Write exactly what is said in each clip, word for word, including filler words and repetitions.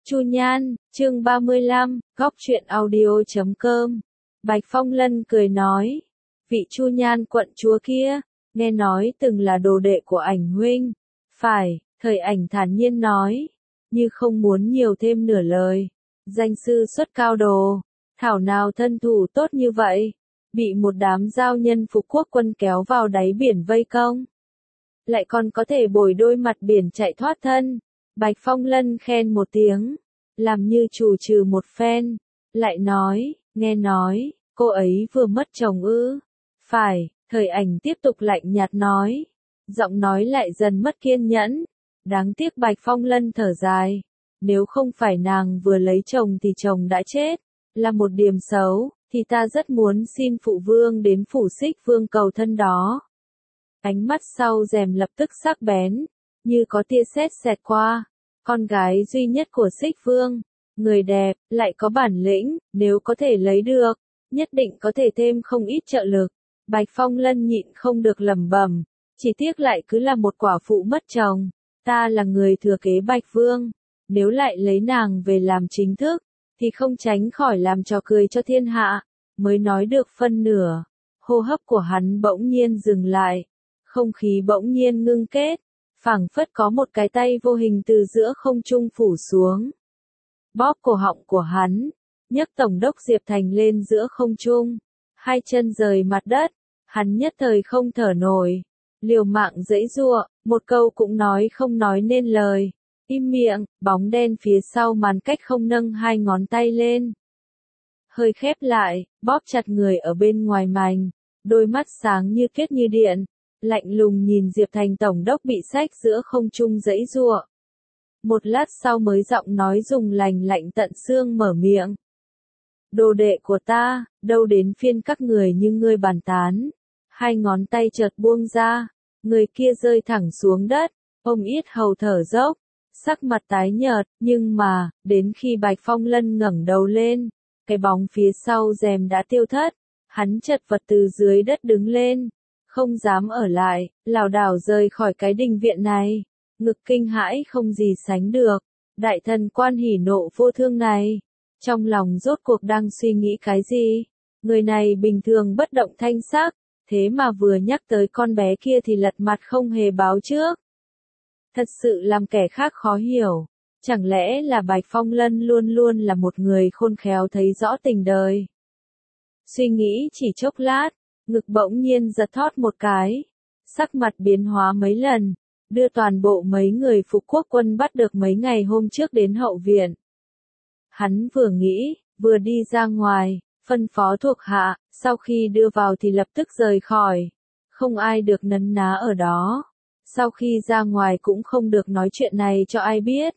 Chu Nhan, chương ba mươi lăm, góc truyện audio chấm com. Bạch Phong Lân cười nói, vị Chu Nhan quận chúa kia, nghe nói từng là đồ đệ của ảnh huynh. Phải, Thời Ảnh thản nhiên nói, như không muốn nhiều thêm nửa lời. Danh sư xuất cao đồ, thảo nào thân thủ tốt như vậy, bị một đám giao nhân phục quốc quân kéo vào đáy biển vây công. Lại còn có thể bồi đôi mặt biển chạy thoát thân. Bạch Phong Lân khen một tiếng, làm như chủ trừ một phen, lại nói, nghe nói, cô ấy vừa mất chồng ư. Phải, Thời Ảnh tiếp tục lạnh nhạt nói, giọng nói lại dần mất kiên nhẫn. Đáng tiếc Bạch Phong Lân thở dài, nếu không phải nàng vừa lấy chồng thì chồng đã chết, là một điểm xấu, thì ta rất muốn xin phụ vương đến phủ Xích Vương cầu thân đó. Ánh mắt sau rèm lập tức sắc bén, như có tia sét xẹt qua. Con gái duy nhất của Xích Vương, người đẹp, lại có bản lĩnh, nếu có thể lấy được, nhất định có thể thêm không ít trợ lực. Bạch Phong Lân nhịn không được lẩm bẩm, chỉ tiếc lại cứ là một quả phụ mất chồng. Ta là người thừa kế Bạch Vương, nếu lại lấy nàng về làm chính thức, thì không tránh khỏi làm trò cười cho thiên hạ. Mới nói được phân nửa, hô hấp của hắn bỗng nhiên dừng lại, không khí bỗng nhiên ngưng kết, phảng phất có một cái tay vô hình từ giữa không trung phủ xuống. Bóp cổ họng của hắn, nhấc Tổng đốc Diệp Thành lên giữa không trung, hai chân rời mặt đất, hắn nhất thời không thở nổi, liều mạng giãy giụa, một câu cũng nói không nói nên lời. Im miệng, bóng đen phía sau màn cách không nâng hai ngón tay lên. Hơi khép lại, bóp chặt người ở bên ngoài mành, đôi mắt sáng như kết như điện, lạnh lùng nhìn Diệp Thành Tổng đốc bị xách giữa không trung giãy giụa. Một lát sau mới giọng nói dùng lành lạnh tận xương mở miệng. Đồ đệ của ta, đâu đến phiên các người như ngươi bàn tán. Hai ngón tay chợt buông ra, người kia rơi thẳng xuống đất, ông yết hầu thở dốc, sắc mặt tái nhợt, nhưng mà, đến khi Bạch Phong Lân ngẩng đầu lên, cái bóng phía sau rèm đã tiêu thất, hắn chật vật từ dưới đất đứng lên, không dám ở lại, lảo đảo rời khỏi cái đình viện này, ngực kinh hãi không gì sánh được, đại thần Quan hỉ nộ vô thương này, trong lòng rốt cuộc đang suy nghĩ cái gì, người này bình thường bất động thanh sắc, thế mà vừa nhắc tới con bé kia thì lật mặt không hề báo trước. Thật sự làm kẻ khác khó hiểu, chẳng lẽ là Bạch Phong Lân luôn luôn là một người khôn khéo thấy rõ tình đời. Suy nghĩ chỉ chốc lát, ngực bỗng nhiên giật thót một cái, sắc mặt biến hóa mấy lần, đưa toàn bộ mấy người phục quốc quân bắt được mấy ngày hôm trước đến hậu viện. Hắn vừa nghĩ, vừa đi ra ngoài, phân phó thuộc hạ, sau khi đưa vào thì lập tức rời khỏi, không ai được nấn ná ở đó. Sau khi ra ngoài cũng không được nói chuyện này cho ai biết.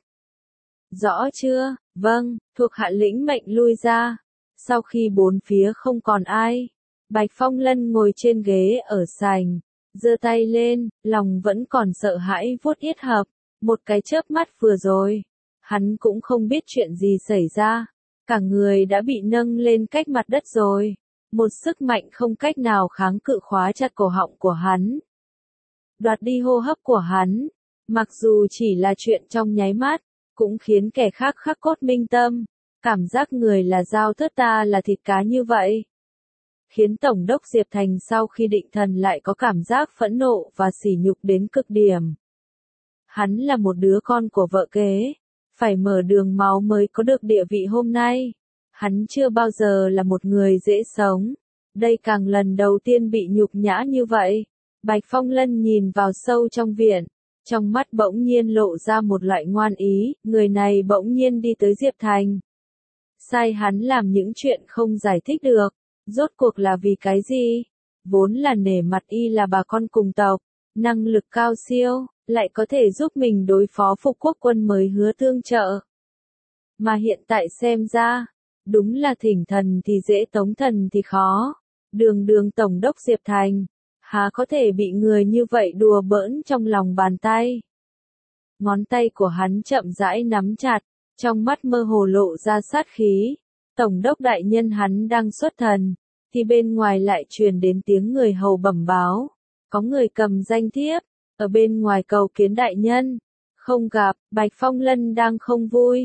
Rõ chưa? Vâng, thuộc hạ lĩnh mệnh lui ra. Sau khi bốn phía không còn ai, Bạch Phong Lân ngồi trên ghế ở sành, giơ tay lên, lòng vẫn còn sợ hãi vuốt yết hầu. Một cái chớp mắt vừa rồi, hắn cũng không biết chuyện gì xảy ra, cả người đã bị nâng lên cách mặt đất rồi. Một sức mạnh không cách nào kháng cự khóa chặt cổ họng của hắn, đoạt đi hô hấp của hắn, mặc dù chỉ là chuyện trong nháy mắt, cũng khiến kẻ khác khắc cốt minh tâm, cảm giác người là dao thớt ta là thịt cá như vậy. Khiến Tổng đốc Diệp Thành sau khi định thần lại có cảm giác phẫn nộ và sỉ nhục đến cực điểm. Hắn là một đứa con của vợ kế, phải mở đường máu mới có được địa vị hôm nay. Hắn chưa bao giờ là một người dễ sống, đây càng lần đầu tiên bị nhục nhã như vậy. Bạch Phong Lân nhìn vào sâu trong viện, trong mắt bỗng nhiên lộ ra một loại ngoan ý, người này bỗng nhiên đi tới Diệp Thành. Sai hắn làm những chuyện không giải thích được, rốt cuộc là vì cái gì? Vốn là nể mặt y là bà con cùng tộc, năng lực cao siêu, lại có thể giúp mình đối phó phục quốc quân mới hứa tương trợ. Mà hiện tại xem ra, đúng là thỉnh thần thì dễ tống thần thì khó, đường đường Tổng đốc Diệp Thành. Há có thể bị người như vậy đùa bỡn trong lòng bàn tay. Ngón tay của hắn chậm rãi nắm chặt, trong mắt mơ hồ lộ ra sát khí. Tổng đốc đại nhân hắn đang xuất thần, thì bên ngoài lại truyền đến tiếng người hầu bẩm báo. Có người cầm danh thiếp, ở bên ngoài cầu kiến đại nhân. Không gặp, Bạch Phong Lân đang không vui.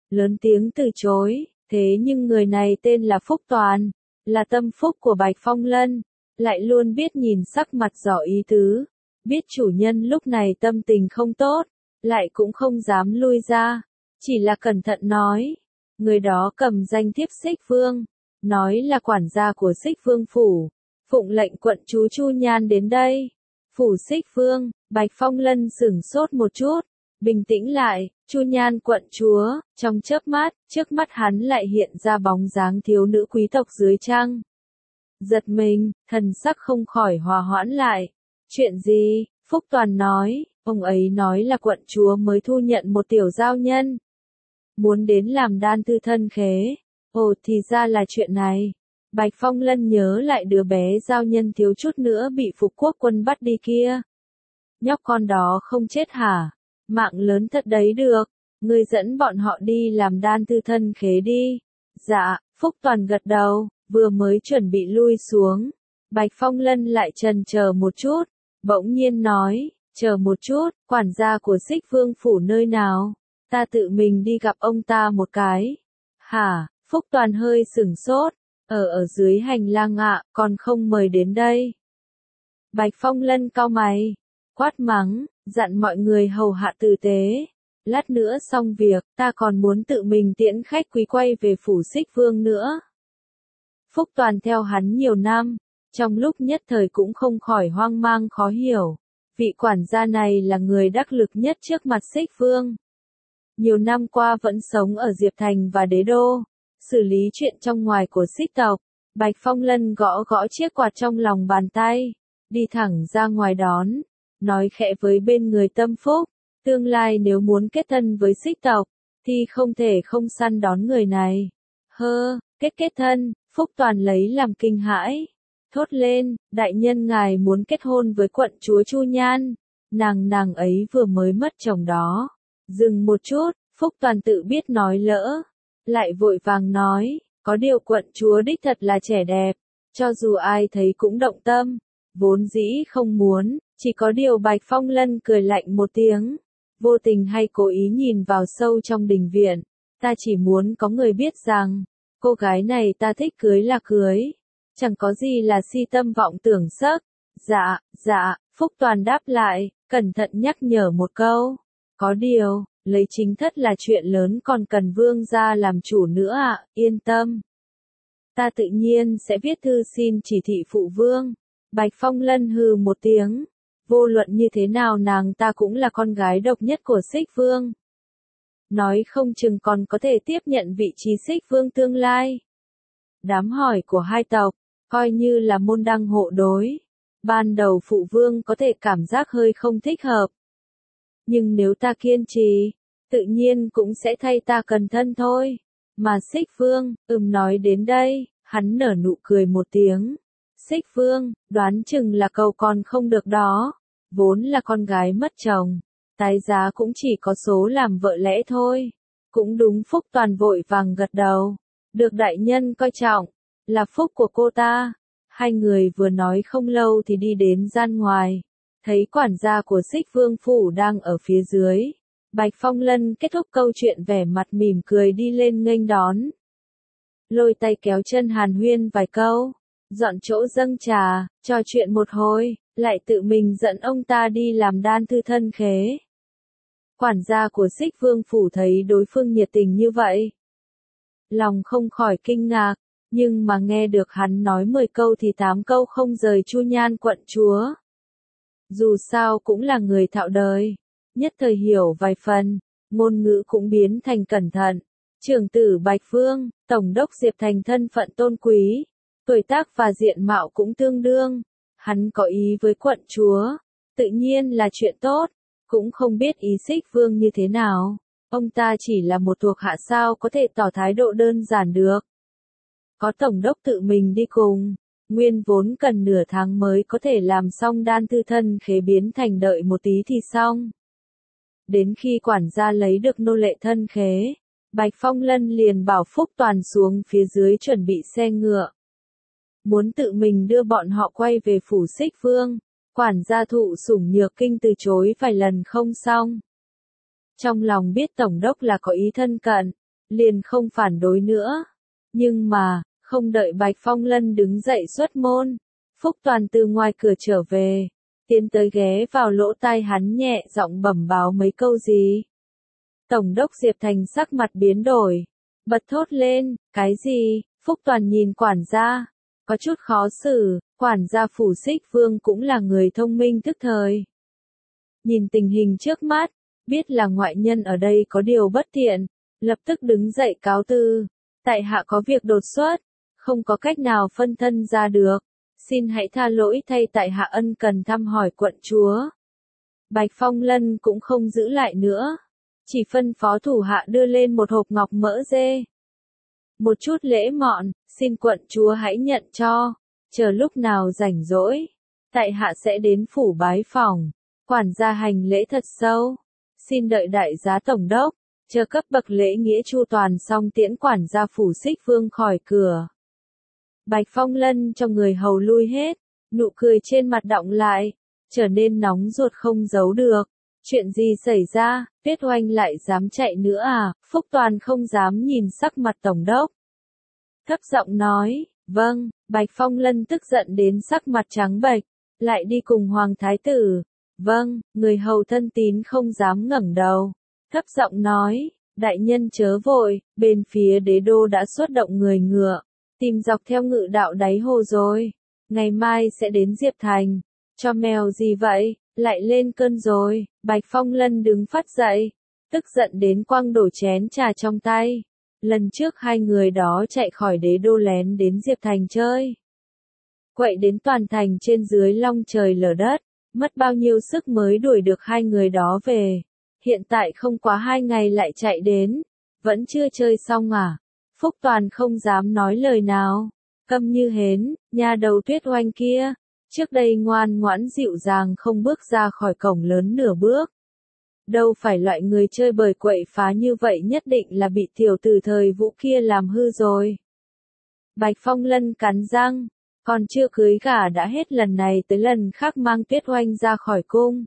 lớn tiếng từ chối, thế nhưng người này tên là Phúc Toàn, là tâm phúc của Bạch Phong Lân, lại luôn biết nhìn sắc mặt rõ ý tứ, biết chủ nhân lúc này tâm tình không tốt, lại cũng không dám lui ra, chỉ là cẩn thận nói, người đó cầm danh thiếp Xích Vương, nói là quản gia của Xích Vương phủ, phụng lệnh quận chúa Chu Nhan đến đây. Phủ Xích Vương, Bạch Phong Lân sửng sốt một chút, bình tĩnh lại, Chu Nhan quận chúa, trong chớp mắt, trước mắt hắn lại hiện ra bóng dáng thiếu nữ quý tộc dưới trăng. Giật mình, thần sắc không khỏi hòa hoãn lại. Chuyện gì? Phúc Toàn nói, ông ấy nói là quận chúa mới thu nhận một tiểu giao nhân. Muốn đến làm đan thư thân khế. Ồ thì ra là chuyện này. Bạch Phong Lân nhớ lại đứa bé giao nhân thiếu chút nữa bị phục quốc quân bắt đi kia. Nhóc con đó không chết hả? Mạng lớn thật đấy được. Ngươi dẫn bọn họ đi làm đan thư thân khế đi. Dạ, Phúc Toàn gật đầu, vừa mới chuẩn bị lui xuống. Bạch Phong Lân lại chần chờ một chút, bỗng nhiên nói, chờ một chút, quản gia của Xích Vương phủ nơi nào? Ta tự mình đi gặp ông ta một cái. Hả? Phúc Toàn hơi sửng sốt, ở ở dưới hành lang ạ, còn không mời đến đây. Bạch Phong Lân cau mày, quát mắng, dặn mọi người hầu hạ tử tế. Lát nữa xong việc, ta còn muốn tự mình tiễn khách quý quay về phủ Xích Vương nữa. Phúc Toàn theo hắn nhiều năm, trong lúc nhất thời cũng không khỏi hoang mang khó hiểu. Vị quản gia này là người đắc lực nhất trước mặt Xích Vương. Nhiều năm qua vẫn sống ở Diệp Thành và Đế Đô, xử lý chuyện trong ngoài của Xích tộc. Bạch Phong Lân gõ gõ chiếc quạt trong lòng bàn tay, đi thẳng ra ngoài đón, nói khẽ với bên người tâm phúc, tương lai nếu muốn kết thân với Xích tộc, thì không thể không săn đón người này. Hơ, kết kết thân, Phúc Toàn lấy làm kinh hãi, thốt lên, đại nhân ngài muốn kết hôn với quận chúa Chu Nhan, nàng nàng ấy vừa mới mất chồng đó. Dừng một chút, Phúc Toàn tự biết nói lỡ, lại vội vàng nói, có điều quận chúa đích thật là trẻ đẹp, cho dù ai thấy cũng động tâm, vốn dĩ không muốn, chỉ có điều Bạch Phong Lân cười lạnh một tiếng, vô tình hay cố ý nhìn vào sâu trong đình viện, ta chỉ muốn có người biết rằng, cô gái này ta thích cưới là cưới, chẳng có gì là si tâm vọng tưởng sắc. Dạ, dạ, Phúc Toàn đáp lại, cẩn thận nhắc nhở một câu, có điều, lấy chính thất là chuyện lớn còn cần vương gia làm chủ nữa ạ, à, yên tâm. Ta tự nhiên sẽ viết thư xin chỉ thị phụ vương. Bạch Phong Lân hừ một tiếng, vô luận như thế nào nàng ta cũng là con gái độc nhất của Xích Vương. Nói không chừng còn có thể tiếp nhận vị trí Xích Vương tương lai. Đám hỏi của hai tộc, coi như là môn đăng hộ đối. Ban đầu phụ vương có thể cảm giác hơi không thích hợp. Nhưng nếu ta kiên trì, tự nhiên cũng sẽ thay ta cần thân thôi. Mà Xích Vương, ừm nói đến đây, hắn nở nụ cười một tiếng. Xích Vương, đoán chừng là cầu còn không được đó. Vốn là con gái mất chồng, tái giá cũng chỉ có số làm vợ lẽ thôi. Cũng đúng. Phúc Toàn vội vàng gật đầu. Được đại nhân coi trọng, là phúc của cô ta. Hai người vừa nói không lâu thì đi đến gian ngoài. Thấy quản gia của Xích Vương phủ đang ở phía dưới. Bạch Phong Lân kết thúc câu chuyện vẻ mặt mỉm cười đi lên nghênh đón. Lôi tay kéo chân hàn huyên vài câu, dọn chỗ dâng trà, trò chuyện một hồi, lại tự mình dẫn ông ta đi làm đan thư thân khế. Quản gia của Xích Vương phủ thấy đối phương nhiệt tình như vậy, lòng không khỏi kinh ngạc, nhưng mà nghe được hắn nói mười câu thì tám câu không rời Chu Nhan quận chúa. Dù sao cũng là người thạo đời, nhất thời hiểu vài phần, ngôn ngữ cũng biến thành cẩn thận. Trưởng tử Bạch Vương, tổng đốc Diệp Thành thân phận tôn quý, tuổi tác và diện mạo cũng tương đương, hắn có ý với quận chúa, tự nhiên là chuyện tốt, cũng không biết ý Xích Vương như thế nào, ông ta chỉ là một thuộc hạ sao có thể tỏ thái độ đơn giản được. Có tổng đốc tự mình đi cùng, nguyên vốn cần nửa tháng mới có thể làm xong đan thư thân khế biến thành đợi một tí thì xong. Đến khi quản gia lấy được nô lệ thân khế, Bạch Phong Lân liền bảo Phúc Toàn xuống phía dưới chuẩn bị xe ngựa. Muốn tự mình đưa bọn họ quay về phủ Xích Vương, quản gia thụ sủng nhược kinh từ chối vài lần không xong. Trong lòng biết tổng đốc là có ý thân cận, liền không phản đối nữa. Nhưng mà, không đợi Bạch Phong Lân đứng dậy xuất môn, Phúc Toàn từ ngoài cửa trở về, tiến tới ghé vào lỗ tai hắn nhẹ giọng bẩm báo mấy câu gì. Tổng đốc Diệp Thành sắc mặt biến đổi, bật thốt lên, cái gì? Phúc Toàn nhìn quản gia, có chút khó xử, quản gia Phủ Xích Vương cũng là người thông minh thức thời. Nhìn tình hình trước mắt, biết là ngoại nhân ở đây có điều bất tiện, lập tức đứng dậy cáo từ, tại hạ có việc đột xuất, không có cách nào phân thân ra được, xin hãy tha lỗi thay tại hạ ân cần thăm hỏi quận chúa. Bạch Phong Lân cũng không giữ lại nữa, chỉ phân phó thủ hạ đưa lên một hộp ngọc mỡ dê. Một chút lễ mọn, xin quận chúa hãy nhận cho, chờ lúc nào rảnh rỗi, tại hạ sẽ đến phủ bái phỏng. Quản gia hành lễ thật sâu, xin đợi đại giá tổng đốc, chờ cấp bậc lễ nghĩa chu toàn xong tiễn quản gia Phủ Xích Vương khỏi cửa. Bạch Phong Lân cho người hầu lui hết, nụ cười trên mặt đọng lại, trở nên nóng ruột không giấu được. Chuyện gì xảy ra, Tuyết Oanh lại dám chạy nữa à? Phúc Toàn không dám nhìn sắc mặt tổng đốc. Thấp giọng nói, vâng. Bạch Phong Lân tức giận đến sắc mặt trắng bệch, lại đi cùng Hoàng Thái Tử. Vâng, người hầu thân tín không dám ngẩng đầu. Thấp giọng nói, đại nhân chớ vội, bên phía đế đô đã xuất động người ngựa, tìm dọc theo ngự đạo đáy hồ rồi. Ngày mai sẽ đến Diệp Thành. Cho mèo gì vậy, lại lên cơn rồi. Bạch Phong Lân đứng phát dậy, tức giận đến quăng đổ chén trà trong tay. Lần trước hai người đó chạy khỏi đế đô lén đến Diệp Thành chơi. Quậy đến toàn thành trên dưới long trời lở đất, mất bao nhiêu sức mới đuổi được hai người đó về. Hiện tại không quá hai ngày lại chạy đến, vẫn chưa chơi xong à? Phúc Toàn không dám nói lời nào, câm như hến, nha đầu Tuyết Oanh kia, trước đây ngoan ngoãn dịu dàng không bước ra khỏi cổng lớn nửa bước. Đâu phải loại người chơi bời quậy phá như vậy, nhất định là bị tiểu tử thời Vũ kia làm hư rồi. Bạch Phong Lân cắn răng, còn chưa cưới gả đã hết lần này tới lần khác mang Tuyết Oanh ra khỏi cung.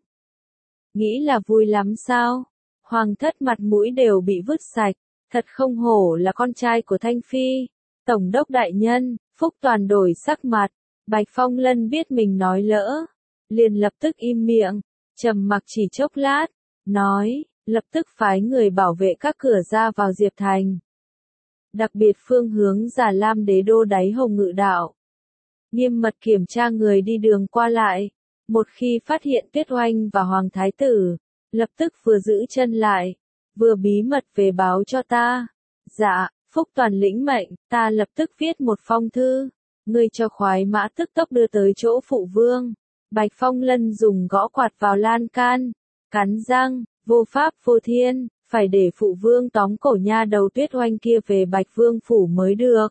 Nghĩ là vui lắm sao? Hoàng thất mặt mũi đều bị vứt sạch, thật không hổ là con trai của Thanh Phi. Tổng đốc đại nhân, Phúc Toàn đổi sắc mặt, Bạch Phong Lân biết mình nói lỡ, liền lập tức im miệng, trầm mặc chỉ chốc lát, nói, lập tức phái người bảo vệ các cửa ra vào Diệp Thành. Đặc biệt phương hướng Già Lam đế đô đáy hồng ngự đạo. Nghiêm mật kiểm tra người đi đường qua lại, một khi phát hiện Tuyết Oanh và Hoàng Thái Tử, lập tức vừa giữ chân lại, vừa bí mật về báo cho ta. Dạ, Phúc Toàn lĩnh mệnh, ta lập tức viết một phong thư, ngươi cho khoái mã tức tốc đưa tới chỗ phụ vương. Bạch Phong Lân dùng gõ quạt vào lan can, cắn răng, vô pháp vô thiên, phải để phụ vương tóm cổ nha đầu Tuyết Oanh kia về Bạch Vương phủ mới được.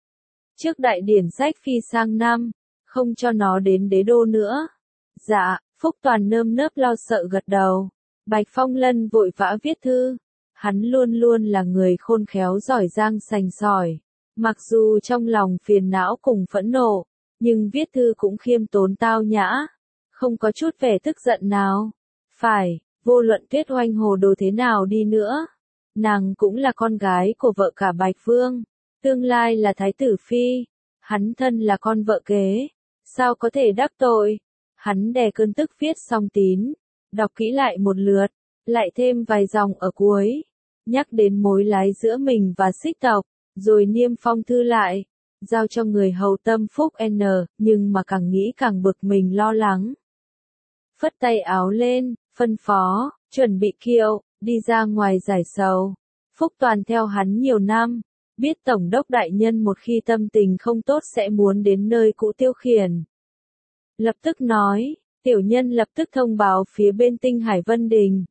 Trước đại điển sách phi sang năm, không cho nó đến đế đô nữa. Dạ, Phúc Toàn nơm nớp lo sợ gật đầu. Bạch Phong Lân vội vã viết thư. Hắn luôn luôn là người khôn khéo giỏi giang sành sỏi. Mặc dù trong lòng phiền não cùng phẫn nộ, nhưng viết thư cũng khiêm tốn tao nhã, không có chút vẻ tức giận nào. Phải, vô luận Tuyết Oanh hồ đồ thế nào đi nữa, nàng cũng là con gái của vợ cả Bạch Vương, tương lai là Thái tử Phi, hắn thân là con vợ kế, sao có thể đắc tội. Hắn đè cơn tức viết xong tín, đọc kỹ lại một lượt, lại thêm vài dòng ở cuối, nhắc đến mối lái giữa mình và Xích tộc, rồi niêm phong thư lại, giao cho người hầu tâm phúc N, nhưng mà càng nghĩ càng bực mình lo lắng. Phất tay áo lên, phân phó, chuẩn bị kiệu, đi ra ngoài giải sầu. Phúc Toàn theo hắn nhiều năm, biết Tổng đốc đại nhân một khi tâm tình không tốt sẽ muốn đến nơi cũ tiêu khiển. Lập tức nói, tiểu nhân lập tức thông báo phía bên Tinh Hải Vân Đình,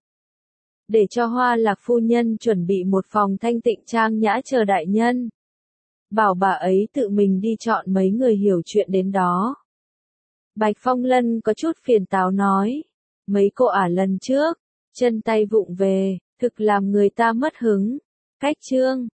để cho Hoa Lạc phu nhân chuẩn bị một phòng thanh tịnh trang nhã chờ đại nhân. Bảo bà ấy tự mình đi chọn mấy người hiểu chuyện đến đó. Bạch Phong Lân có chút phiền táo nói, mấy cô ả lần trước, chân tay vụng về, thực làm người ta mất hứng. Cách chương